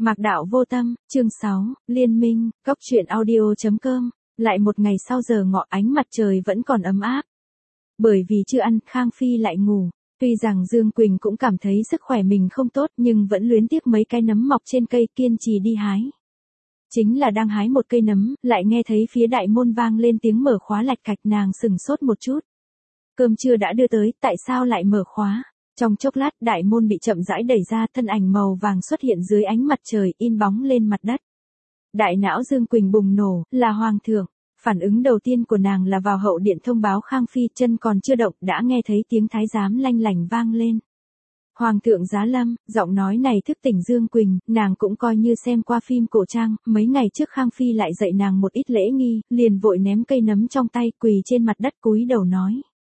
Mạc Đạo Vô Tâm, chương 6, Liên minh, Cốc truyện audio.com, lại một ngày sau giờ ngọ ánh mặt trời vẫn còn ấm áp. Bởi vì chưa ăn, Khang Phi lại ngủ. Tuy rằng Dương Quỳnh cũng cảm thấy sức khỏe mình không tốt nhưng vẫn luyến tiếc mấy cái nấm mọc trên cây kiên trì đi hái. Chính là đang hái một cây nấm, lại nghe thấy phía đại môn vang lên tiếng mở khóa lạch cạch, nàng sừng sốt một chút. Cơm trưa đã đưa tới, tại sao lại mở khóa? Trong chốc lát đại môn bị chậm rãi đẩy ra, thân ảnh màu vàng xuất hiện dưới ánh mặt trời, in bóng lên mặt đất. Đại não Dương Quỳnh bùng nổ, là Hoàng thượng. Phản ứng đầu tiên của nàng là vào hậu điện thông báo Khang Phi, chân còn chưa động đã nghe thấy tiếng thái giám lanh lảnh vang lên. Hoàng thượng giá lâm, giọng nói này thức tỉnh Dương Quỳnh, nàng cũng coi như xem qua phim cổ trang, mấy ngày trước Khang Phi lại dạy nàng một ít lễ nghi, liền vội ném cây nấm trong tay, quỳ trên mặt đất cúi đầu nói.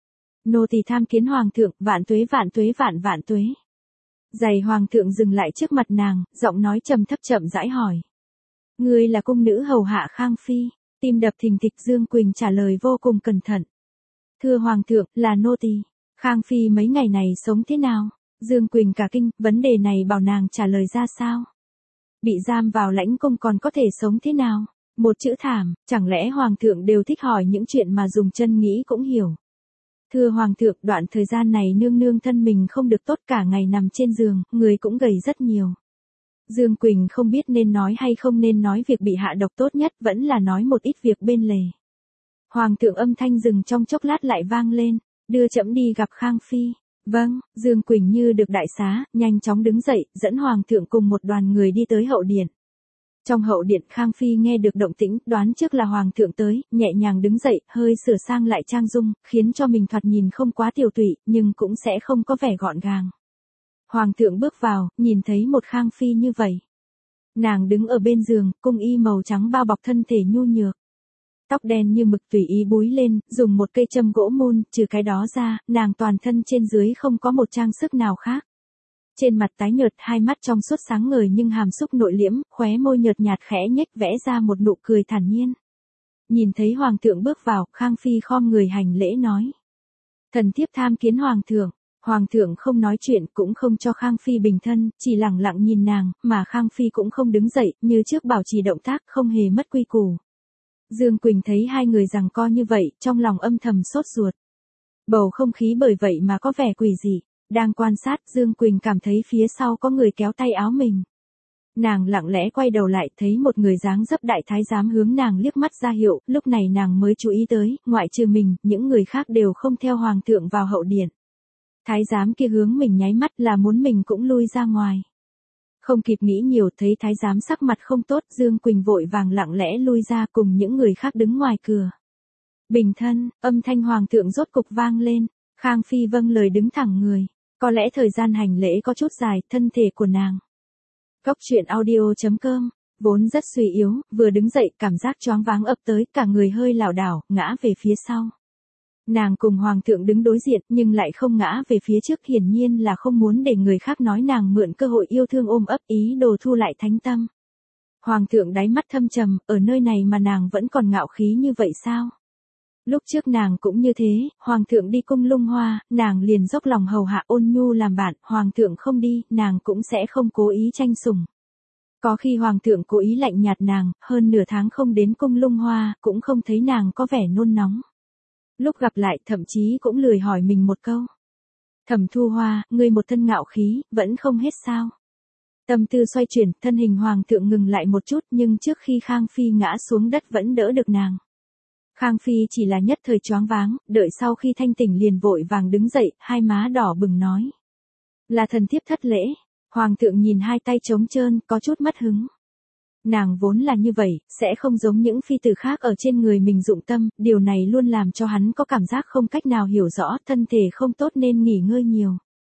Nô tỳ tham kiến Hoàng thượng, vạn tuế vạn tuế vạn vạn tuế. Giày Hoàng thượng dừng lại trước mặt nàng, giọng nói trầm thấp chậm rãi hỏi. Ngươi là cung nữ hầu hạ Khang Phi? Tim đập thình thịch, Dương Quỳnh trả lời vô cùng cẩn thận. Thưa Hoàng thượng, là nô tỳ. Khang Phi mấy ngày này sống thế nào? Dương Quỳnh cả kinh, vấn đề này bảo nàng trả lời ra sao? Bị giam vào lãnh cung còn có thể sống thế nào? Một chữ thảm, chẳng lẽ Hoàng thượng đều thích hỏi những chuyện mà dùng chân nghĩ cũng hiểu. Thưa Hoàng thượng, đoạn thời gian này nương nương thân mình không được tốt, cả ngày nằm trên giường, người cũng gầy rất nhiều. Dương Quỳnh không biết nên nói hay không nên nói việc bị hạ độc, tốt nhất vẫn là nói một ít việc bên lề. Hoàng thượng âm thanh dừng trong chốc lát lại vang lên, đưa trẫm đi gặp Khang Phi. Vâng, Dương Quỳnh như được đại xá, nhanh chóng đứng dậy, dẫn Hoàng thượng cùng một đoàn người đi tới hậu điện. Trong hậu điện Khang Phi nghe được động tĩnh, đoán trước là Hoàng thượng tới, nhẹ nhàng đứng dậy, hơi sửa sang lại trang dung, khiến cho mình thoạt nhìn không quá tiểu tụy, nhưng cũng sẽ không có vẻ gọn gàng. Hoàng thượng bước vào, nhìn thấy một Khang Phi như vậy. Nàng đứng ở bên giường, cung y màu trắng bao bọc thân thể nhu nhược. Tóc đen như mực tùy ý búi lên, dùng một cây châm gỗ mun, trừ cái đó ra, nàng toàn thân trên dưới không có một trang sức nào khác. Trên mặt tái nhợt, hai mắt trong suốt sáng ngời nhưng hàm xúc nội liễm, khóe môi nhợt nhạt khẽ nhếch vẽ ra một nụ cười thản nhiên. Nhìn thấy Hoàng thượng bước vào, Khang Phi khom người hành lễ nói. Thần thiếp tham kiến Hoàng thượng. Hoàng thượng không nói chuyện, cũng không cho Khang Phi bình thân, chỉ lặng lặng nhìn nàng, mà Khang Phi cũng không đứng dậy, như trước bảo trì động tác, không hề mất quy củ. Dương Quỳnh thấy hai người giằng co như vậy, trong lòng âm thầm sốt ruột. Bầu không khí bởi vậy mà có vẻ quỷ dị. Đang quan sát, Dương Quỳnh cảm thấy phía sau có người kéo tay áo mình. Nàng lặng lẽ quay đầu lại, thấy một người dáng dấp đại thái giám hướng nàng liếc mắt ra hiệu, lúc này nàng mới chú ý tới, ngoại trừ mình, những người khác đều không theo Hoàng thượng vào hậu điện. Thái giám kia hướng mình nháy mắt là muốn mình cũng lui ra ngoài. Không kịp nghĩ nhiều, thấy thái giám sắc mặt không tốt, Dương Quỳnh vội vàng lặng lẽ lui ra cùng những người khác đứng ngoài cửa. Bình thân, âm thanh Hoàng thượng rốt cục vang lên, Khang Phi vâng lời đứng thẳng người. Có lẽ thời gian hành lễ có chút dài, thân thể của nàng. Cốc truyện audio.com, vốn rất suy yếu, vừa đứng dậy cảm giác choáng váng ập tới, cả người hơi lảo đảo, ngã về phía sau. Nàng cùng Hoàng thượng đứng đối diện nhưng lại không ngã về phía trước, hiển nhiên là không muốn để người khác nói nàng mượn cơ hội yêu thương ôm ấp, ý đồ thu lại thánh tâm. Hoàng thượng đáy mắt thâm trầm, ở nơi này mà nàng vẫn còn ngạo khí như vậy sao? Lúc trước nàng cũng như thế, Hoàng thượng đi cung Lung Hoa, nàng liền dốc lòng hầu hạ ôn nhu làm bạn, Hoàng thượng không đi, nàng cũng sẽ không cố ý tranh sủng. Có khi Hoàng thượng cố ý lạnh nhạt nàng, hơn nửa tháng không đến cung Lung Hoa, cũng không thấy nàng có vẻ nôn nóng. Lúc gặp lại thậm chí cũng lười hỏi mình một câu. Thẩm Thu Hoa, ngươi một thân ngạo khí, vẫn không hết sao? Tâm tư xoay chuyển, thân hình Hoàng thượng ngừng lại một chút nhưng trước khi Khang Phi ngã xuống đất vẫn đỡ được nàng. Khang Phi chỉ là nhất thời choáng váng, đợi sau khi thanh tỉnh liền vội vàng đứng dậy, hai má đỏ bừng nói. Là thần thiếp thất lễ. Hoàng thượng nhìn hai tay trống trơn, có chút mất hứng. Nàng vốn là như vậy, sẽ không giống những phi tử khác ở trên người mình dụng tâm, điều này luôn làm cho hắn có cảm giác không cách nào hiểu rõ, thân thể không tốt nên nghỉ ngơi nhiều.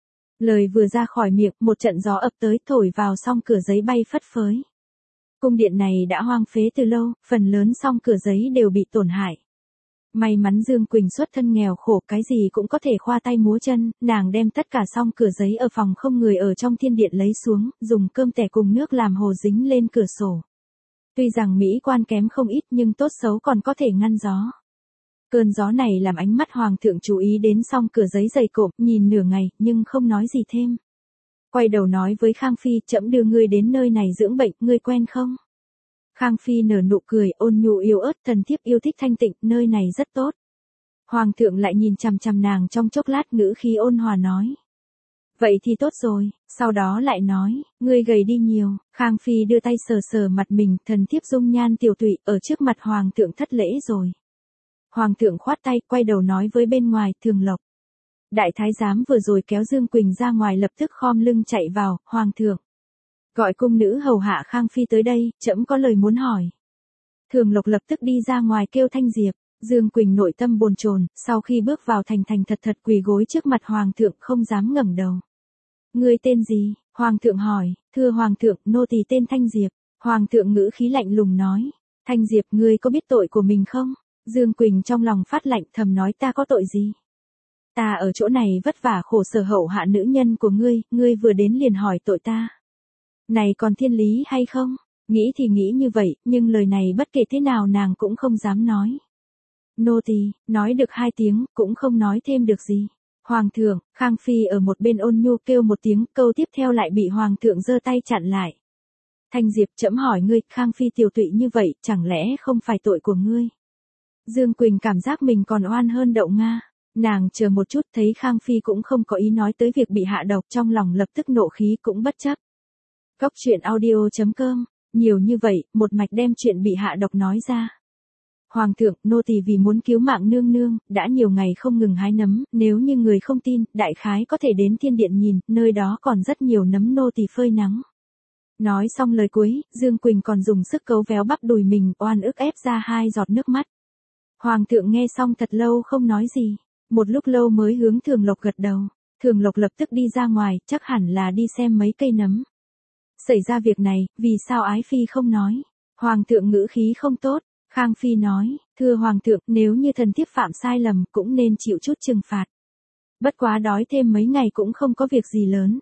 Lời vừa ra khỏi miệng, một trận gió ập tới thổi vào song cửa giấy bay phất phới. Cung điện này đã hoang phế từ lâu, phần lớn song cửa giấy đều bị tổn hại. May mắn Dương Quỳnh xuất thân nghèo khổ, cái gì cũng có thể khoa tay múa chân, nàng đem tất cả song cửa giấy ở phòng không người ở trong thiên điện lấy xuống, dùng cơm tẻ cùng nước làm hồ dính lên cửa sổ. Tuy rằng mỹ quan kém không ít nhưng tốt xấu còn có thể ngăn gió. Cơn gió này làm ánh mắt Hoàng thượng chú ý đến song cửa giấy dày cộm, nhìn nửa ngày nhưng không nói gì thêm. quay đầu nói với Khang Phi, trẫm đưa ngươi đến nơi này dưỡng bệnh, ngươi quen không? Khang Phi nở nụ cười, ôn nhu yếu ớt, thần thiếp yêu thích thanh tịnh, nơi này rất tốt. Hoàng thượng lại nhìn chằm chằm nàng trong chốc lát, ngữ khí ôn hòa nói. Vậy thì tốt rồi, sau đó lại nói, ngươi gầy đi nhiều. Khang Phi đưa tay sờ sờ mặt mình, thần thiếp dung nhan tiều tụy, ở trước mặt hoàng thượng thất lễ rồi. Hoàng thượng khoát tay, quay đầu nói với bên ngoài, Thường Lộc. Đại thái giám vừa rồi kéo Dương Quỳnh ra ngoài, lập tức khom lưng chạy vào, hoàng thượng. Gọi cung nữ hầu hạ Khang Phi tới đây, trẫm có lời muốn hỏi. Thường Lộc lập tức đi ra ngoài kêu Thanh Diệp. Dương Quỳnh nội tâm bồn chồn, sau khi bước vào thành thật thật quỳ gối trước mặt hoàng thượng, không dám ngẩng đầu. Ngươi tên gì? Hoàng thượng hỏi. Thưa hoàng thượng, nô tỳ tên Thanh Diệp. Hoàng thượng ngữ khí lạnh lùng nói. Thanh Diệp, ngươi có biết tội của mình không? Dương Quỳnh trong lòng phát lạnh, thầm nói, ta có tội gì? Ta ở chỗ này vất vả khổ sở hậu hạ nữ nhân của ngươi vừa đến liền hỏi tội ta. Này còn thiên lý hay không? Nghĩ thì nghĩ như vậy, nhưng lời này bất kể thế nào nàng cũng không dám nói. Nô tỳ, nói được 2 tiếng, cũng không nói thêm được gì. Hoàng thượng, Khang Phi ở một bên ôn nhu kêu một tiếng, câu tiếp theo lại bị hoàng thượng giơ tay chặn lại. Thanh Diệp, trẫm hỏi ngươi, Khang Phi tiều tụy như vậy, chẳng lẽ không phải tội của ngươi? Dương Quỳnh cảm giác mình còn oan hơn Đậu Nga. Nàng chờ một chút, thấy Khang Phi cũng không có ý nói tới việc bị hạ độc, trong lòng lập tức nộ khí cũng bất chấp. Cóc truyện audio.com, nhiều như vậy, một mạch đem chuyện bị hạ độc nói ra. Hoàng thượng, nô tỳ vì muốn cứu mạng nương nương, đã nhiều ngày không ngừng hái nấm, nếu như người không tin, đại khái có thể đến thiên điện nhìn, nơi đó còn rất nhiều nấm nô tỳ phơi nắng. Nói xong lời cuối, Dương Quỳnh còn dùng sức cấu véo bắp đùi mình, oan ức ép ra 2 giọt nước mắt. Hoàng thượng nghe xong thật lâu không nói gì, một lúc lâu mới hướng Thường Lộc gật đầu. Thường Lộc lập tức đi ra ngoài, chắc hẳn là đi xem mấy cây nấm. Xảy ra việc này, vì sao Ái Phi không nói? Hoàng thượng ngữ khí không tốt. Khang Phi nói, thưa hoàng thượng, nếu như thần thiếp phạm sai lầm cũng nên chịu chút trừng phạt. Bất quá đói thêm mấy ngày cũng không có việc gì lớn.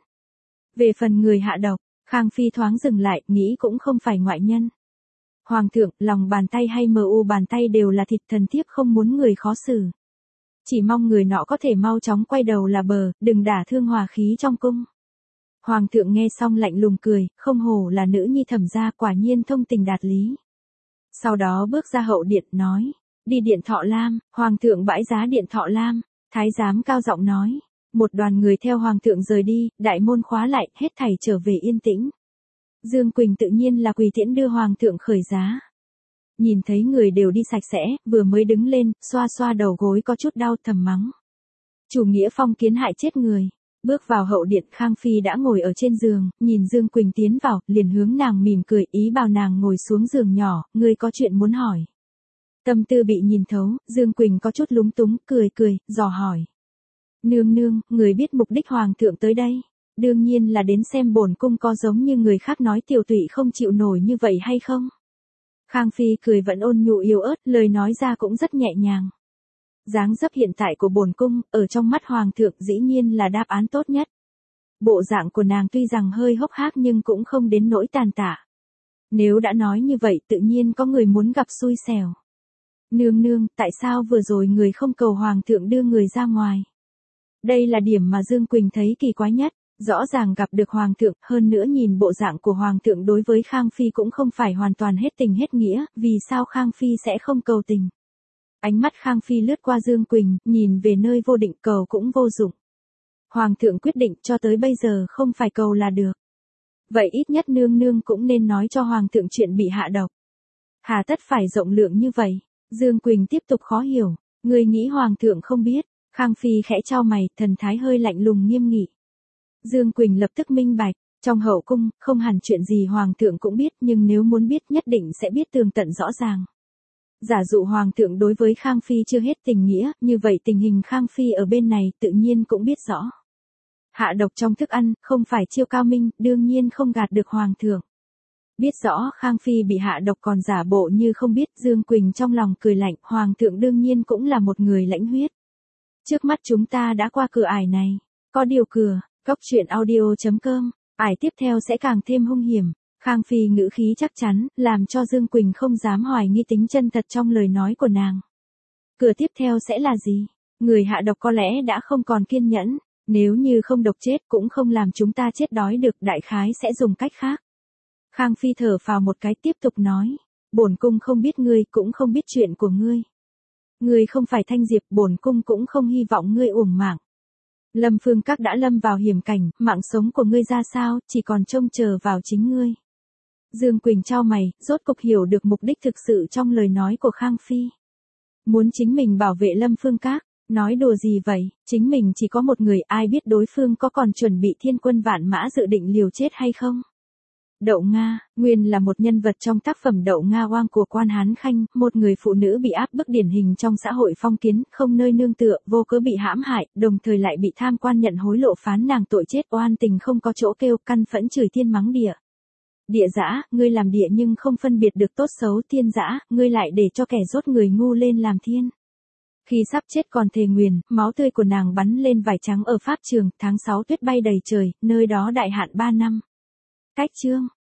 Về phần người hạ độc, Khang Phi thoáng dừng lại, nghĩ cũng không phải ngoại nhân. Hoàng thượng, lòng bàn tay hay mu bàn tay đều là thịt, thần thiếp không muốn người khó xử. Chỉ mong người nọ có thể mau chóng quay đầu là bờ, đừng đả thương hòa khí trong cung. Hoàng thượng nghe xong lạnh lùng cười, không hổ là nữ nhi thẩm gia, quả nhiên thông tình đạt lý. Sau đó bước ra hậu điện nói, đi điện Thọ Lam. Hoàng thượng bãi giá điện Thọ Lam. Thái giám cao giọng nói, một đoàn người theo hoàng thượng rời đi, đại môn khóa lại, hết thảy trở về yên tĩnh. Dương Quỳnh tự nhiên là quỳ tiễn đưa hoàng thượng khởi giá. Nhìn thấy người đều đi sạch sẽ, vừa mới đứng lên, xoa xoa đầu gối có chút đau, thầm mắng. Chủ nghĩa phong kiến hại chết người. Bước vào hậu điện, Khang Phi đã ngồi ở trên giường, nhìn Dương Quỳnh tiến vào, liền hướng nàng mỉm cười, ý bảo nàng ngồi xuống giường nhỏ, ngươi có chuyện muốn hỏi. Tâm tư bị nhìn thấu, Dương Quỳnh có chút lúng túng, cười, dò hỏi. Nương nương, người biết mục đích hoàng thượng tới đây. Đương nhiên là đến xem bổn cung có giống như người khác nói tiều tụy không chịu nổi như vậy hay không. Khang Phi cười vẫn ôn nhu yếu ớt, lời nói ra cũng rất nhẹ nhàng. Dáng dấp hiện tại của bổn cung, ở trong mắt hoàng thượng dĩ nhiên là đáp án tốt nhất. Bộ dạng của nàng tuy rằng hơi hốc hác nhưng cũng không đến nỗi tàn tạ. Nếu đã nói như vậy tự nhiên có người muốn gặp xui xẻo. Nương nương, tại sao vừa rồi người không cầu hoàng thượng đưa người ra ngoài? Đây là điểm mà Dương Quỳnh thấy kỳ quái nhất. Rõ ràng gặp được hoàng thượng, hơn nữa nhìn bộ dạng của hoàng thượng đối với Khang Phi cũng không phải hoàn toàn hết tình hết nghĩa, vì sao Khang Phi sẽ không cầu tình? Ánh mắt Khang Phi lướt qua Dương Quỳnh, nhìn về nơi vô định, cầu cũng vô dụng. Hoàng thượng quyết định cho tới bây giờ không phải cầu là được. Vậy ít nhất nương nương cũng nên nói cho hoàng thượng chuyện bị hạ độc. Hà tất phải rộng lượng như vậy? Dương Quỳnh tiếp tục khó hiểu. Người nghĩ hoàng thượng không biết? Khang Phi khẽ chau mày, thần thái hơi lạnh lùng nghiêm nghị. Dương Quỳnh lập tức minh bạch, trong hậu cung, không hẳn chuyện gì hoàng thượng cũng biết, nhưng nếu muốn biết nhất định sẽ biết tường tận rõ ràng. Giả dụ hoàng thượng đối với Khang Phi chưa hết tình nghĩa, như vậy tình hình Khang Phi ở bên này tự nhiên cũng biết rõ. Hạ độc trong thức ăn, không phải chiêu cao minh, đương nhiên không gạt được hoàng thượng. Biết rõ Khang Phi bị hạ độc còn giả bộ như không biết, Dương Quỳnh trong lòng cười lạnh, hoàng thượng đương nhiên cũng là một người lãnh huyết. Trước mắt chúng ta đã qua cửa ải này, có điều cửa. Cóc truyện audio.com, ải tiếp theo sẽ càng thêm hung hiểm. Khang Phi ngữ khí chắc chắn, làm cho Dương Quỳnh không dám hoài nghi tính chân thật trong lời nói của nàng. Cửa tiếp theo sẽ là gì? Người hạ độc có lẽ đã không còn kiên nhẫn. Nếu như không độc chết cũng không làm chúng ta chết đói được, đại khái sẽ dùng cách khác. Khang Phi thở phào một cái tiếp tục nói. Bổn cung không biết ngươi, cũng không biết chuyện của ngươi. Ngươi không phải Thanh Diệp, bổn cung cũng không hy vọng ngươi uổng mạng. Lâm Phương Các đã lâm vào hiểm cảnh, mạng sống của ngươi ra sao, chỉ còn trông chờ vào chính ngươi. Dương Quỳnh chau mày, rốt cục hiểu được mục đích thực sự trong lời nói của Khang Phi. Muốn chính mình bảo vệ Lâm Phương Các, nói đùa gì vậy, chính mình chỉ có một người, ai biết đối phương có còn chuẩn bị thiên quân vạn mã dự định liều chết hay không. Đậu Nga, nguyên là một nhân vật trong tác phẩm Đậu Nga Oang của Quan Hán Khanh, một người phụ nữ bị áp bức điển hình trong xã hội phong kiến, không nơi nương tựa, vô cớ bị hãm hại, đồng thời lại bị tham quan nhận hối lộ phán nàng tội chết, oan tình không có chỗ kêu, căn phẫn chửi thiên mắng địa. Địa dã, ngươi làm địa nhưng không phân biệt được tốt xấu, thiên dã, ngươi lại để cho kẻ rốt người ngu lên làm thiên. Khi sắp chết còn thề nguyền, máu tươi của nàng bắn lên vải trắng ở pháp trường, tháng 6 tuyết bay đầy trời, nơi đó đại hạn 3 năm. Cách chương